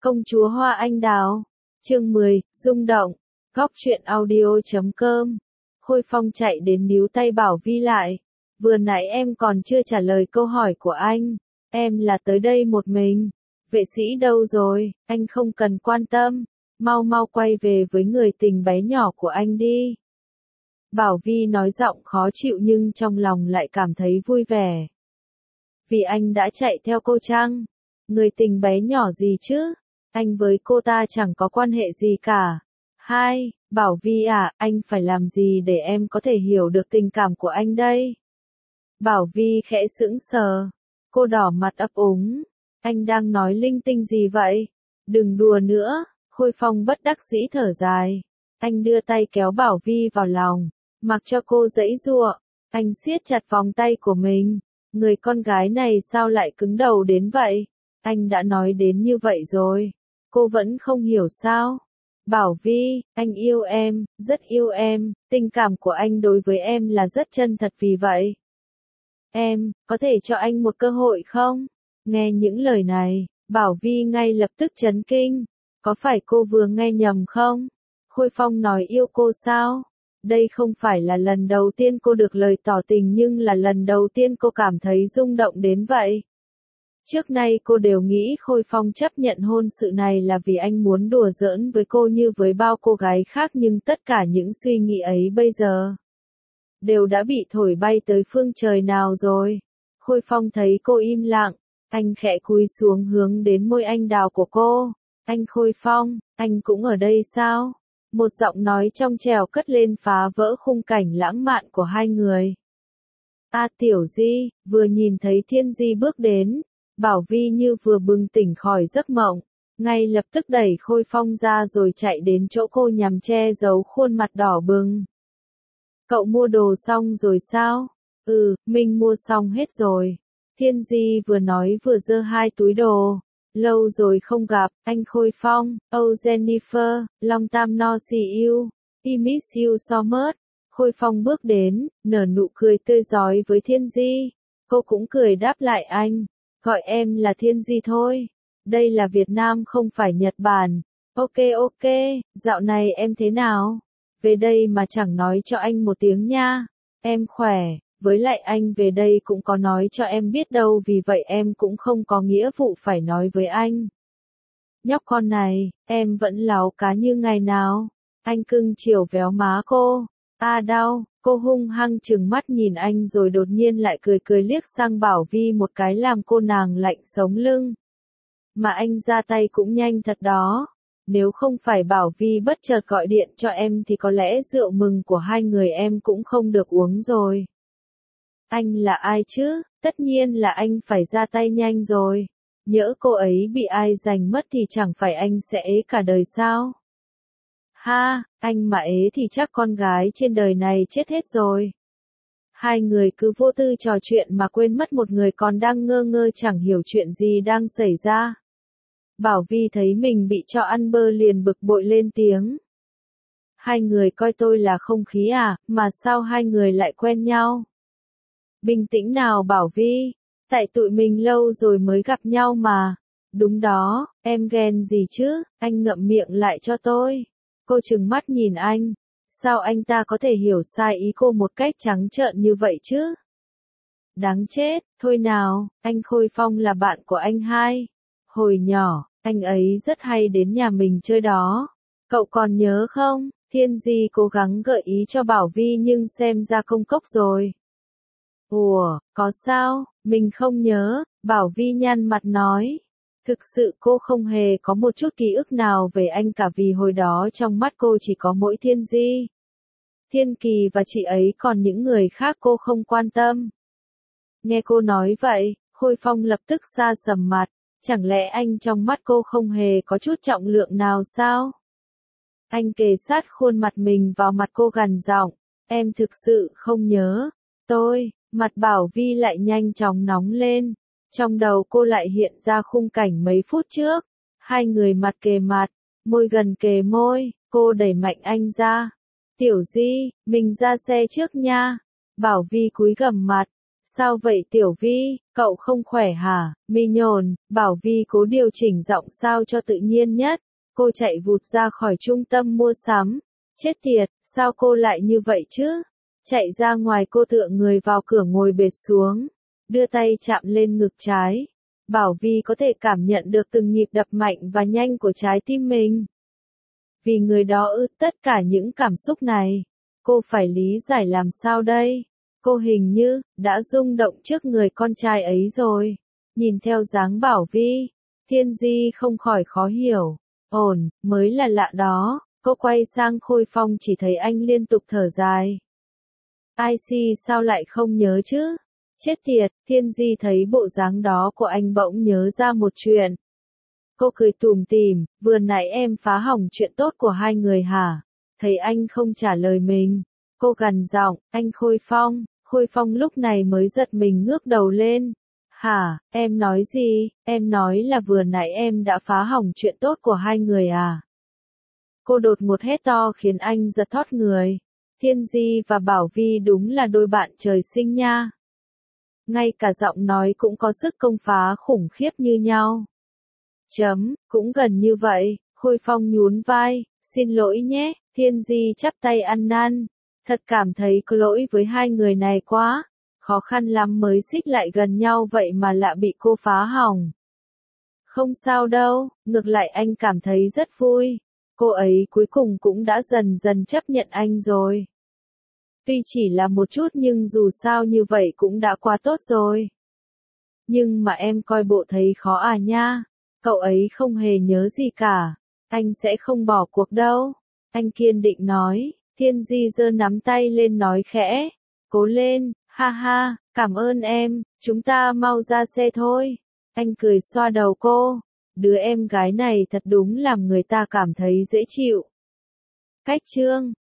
Công chúa Hoa Anh Đào. Chương 10, rung động. Góc truyện audio.com. Khôi Phong chạy đến níu tay Bảo Vi lại. Vừa nãy em còn chưa trả lời câu hỏi của anh. Em là tới đây một mình. Vệ sĩ đâu rồi, anh không cần quan tâm. Mau mau quay về với người tình bé nhỏ của anh đi. Bảo Vi nói giọng khó chịu nhưng trong lòng lại cảm thấy vui vẻ. Vì anh đã chạy theo cô chăng? Người tình bé nhỏ gì chứ? Anh với cô ta chẳng có quan hệ gì cả. Hai, Bảo Vi à, anh phải làm gì để em có thể hiểu được tình cảm của anh đây? Bảo Vi khẽ sững sờ. Cô đỏ mặt ấp úng. Anh đang nói linh tinh gì vậy? Đừng đùa nữa. Khôi Phong bất đắc dĩ thở dài. Anh đưa tay kéo Bảo Vi vào lòng, mặc cho cô giãy giụa. Anh siết chặt vòng tay của mình. Người con gái này sao lại cứng đầu đến vậy? Anh đã nói đến như vậy rồi. Cô vẫn không hiểu sao? Bảo Vi, anh yêu em, rất yêu em, tình cảm của anh đối với em là rất chân thật vì vậy. Em, có thể cho anh một cơ hội không? Nghe những lời này, Bảo Vi ngay lập tức chấn kinh. Có phải cô vừa nghe nhầm không? Khôi Phong nói yêu cô sao? Đây không phải là lần đầu tiên cô được lời tỏ tình nhưng là lần đầu tiên cô cảm thấy rung động đến vậy. Trước nay cô đều nghĩ Khôi Phong chấp nhận hôn sự này là vì anh muốn đùa giỡn với cô như với bao cô gái khác nhưng tất cả những suy nghĩ ấy bây giờ đều đã bị thổi bay tới phương trời nào rồi. Khôi Phong thấy cô im lặng, anh khẽ cúi xuống hướng đến môi anh đào của cô. Anh Khôi Phong, anh cũng ở đây sao? Một giọng nói trong trẻo cất lên phá vỡ khung cảnh lãng mạn của hai người. Tiểu Di, vừa nhìn thấy Thiên Di bước đến, Bảo Vi như vừa bừng tỉnh khỏi giấc mộng, ngay lập tức đẩy Khôi Phong ra rồi chạy đến chỗ cô nhằm che giấu khuôn mặt đỏ bừng. Cậu mua đồ xong rồi sao? Mình mua xong hết rồi. Thiên Di vừa nói vừa giơ hai túi đồ. Lâu rồi không gặp, anh Khôi Phong. Oh Jennifer, long time no see you. I miss you so much. Khôi Phong bước đến, nở nụ cười tươi rói với Thiên Di. Cô cũng cười đáp lại anh. Gọi em là Thiên Di thôi. Đây là Việt Nam không phải Nhật Bản. Ok, dạo này em thế nào? Về đây mà chẳng nói cho anh một tiếng nha. Em khỏe, với lại anh về đây cũng có nói cho em biết đâu vì vậy em cũng không có nghĩa vụ phải nói với anh. Nhóc con này, em vẫn láo cá như ngày nào. Anh cưng chiều véo má cô. Đau, cô hung hăng trừng mắt nhìn anh rồi đột nhiên lại cười liếc sang Bảo Vi một cái làm cô nàng lạnh sống lưng. Mà anh ra tay cũng nhanh thật đó. Nếu không phải Bảo Vi bất chợt gọi điện cho em thì có lẽ rượu mừng của hai người em cũng không được uống rồi. Anh là ai chứ? Tất nhiên là anh phải ra tay nhanh rồi. Nhỡ cô ấy bị ai giành mất thì chẳng phải anh sẽ ế cả đời sao? Ha, anh mà ế thì chắc con gái trên đời này chết hết rồi. Hai người cứ vô tư trò chuyện mà quên mất một người còn đang ngơ ngơ chẳng hiểu chuyện gì đang xảy ra. Bảo Vi thấy mình bị cho ăn bơ liền bực bội lên tiếng. Hai người coi tôi là không khí à, mà sao hai người lại quen nhau? Bình tĩnh nào Bảo Vi, tại tụi mình lâu rồi mới gặp nhau mà. Đúng đó, em ghen gì chứ, anh ngậm miệng lại cho tôi. Cô trừng mắt nhìn anh, sao anh ta có thể hiểu sai ý cô một cách trắng trợn như vậy chứ? Đáng chết, thôi nào, anh Khôi Phong là bạn của anh hai. Hồi nhỏ, anh ấy rất hay đến nhà mình chơi đó. Cậu còn nhớ không? Thiên Di cố gắng gợi ý cho Bảo Vi nhưng xem ra công cốc rồi. Ủa, có sao? Mình không nhớ, Bảo Vi nhăn mặt nói. Thực sự cô không hề có một chút ký ức nào về anh cả vì hồi đó trong mắt cô chỉ có mỗi Thiên Di. Thiên Kỳ và chị ấy còn những người khác cô không quan tâm. Nghe cô nói vậy, Khôi Phong lập tức sa sầm mặt. Chẳng lẽ anh trong mắt cô không hề có chút trọng lượng nào sao? Anh kề sát khuôn mặt mình vào mặt cô gằn giọng. Em thực sự không nhớ. Mặt Bảo Vi lại nhanh chóng nóng lên. Trong đầu cô lại hiện ra khung cảnh mấy phút trước. Hai người mặt kề mặt, môi gần kề môi, cô đẩy mạnh anh ra. Tiểu Di, mình ra xe trước nha. Bảo Vi cúi gằm mặt. Sao vậy Tiểu Vi, cậu không khỏe hả? Mi nhồn, bảo Vi cố điều chỉnh giọng sao cho tự nhiên nhất. Cô chạy vụt ra khỏi trung tâm mua sắm. Chết tiệt, sao cô lại như vậy chứ? Chạy ra ngoài cô tựa người vào cửa ngồi bệt xuống. Đưa tay chạm lên ngực trái. Bảo Vi có thể cảm nhận được từng nhịp đập mạnh và nhanh của trái tim mình. Vì người đó tất cả những cảm xúc này. Cô phải lý giải làm sao đây? Cô hình như đã rung động trước người con trai ấy rồi. Nhìn theo dáng Bảo Vi, Thiên Di không khỏi khó hiểu. Ổn, mới là lạ đó. Cô quay sang Khôi Phong chỉ thấy anh liên tục thở dài. IC sao lại không nhớ chứ? Chết tiệt, Thiên Di thấy bộ dáng đó của anh bỗng nhớ ra một chuyện. Cô cười tủm tỉm, vừa nãy em phá hỏng chuyện tốt của hai người hả? Thấy anh không trả lời mình. Cô gằn giọng, anh Khôi Phong. Khôi Phong lúc này mới giật mình ngước đầu lên. Hả, em nói gì? Em nói là vừa nãy em đã phá hỏng chuyện tốt của hai người à? Cô đột ngột hét to khiến anh giật thót người. Thiên Di và Bảo Vi đúng là đôi bạn trời sinh nha. Ngay cả giọng nói cũng có sức công phá khủng khiếp như nhau. Cũng gần như vậy, Khôi Phong nhún vai, xin lỗi nhé, Thiên Di chắp tay ăn năn. Thật cảm thấy có lỗi với hai người này quá, khó khăn lắm mới xích lại gần nhau vậy mà lại bị cô phá hỏng. Không sao đâu, ngược lại anh cảm thấy rất vui. Cô ấy cuối cùng cũng đã dần dần chấp nhận anh rồi. Tuy chỉ là một chút nhưng dù sao như vậy cũng đã quá tốt rồi. Nhưng mà em coi bộ thấy khó à nha. Cậu ấy không hề nhớ gì cả. Anh sẽ không bỏ cuộc đâu. Anh kiên định nói. Thiên Di giơ nắm tay lên nói khẽ. Cố lên, ha ha, cảm ơn em, chúng ta mau ra xe thôi. Anh cười xoa đầu cô. Đứa em gái này thật đúng làm người ta cảm thấy dễ chịu. Cách chương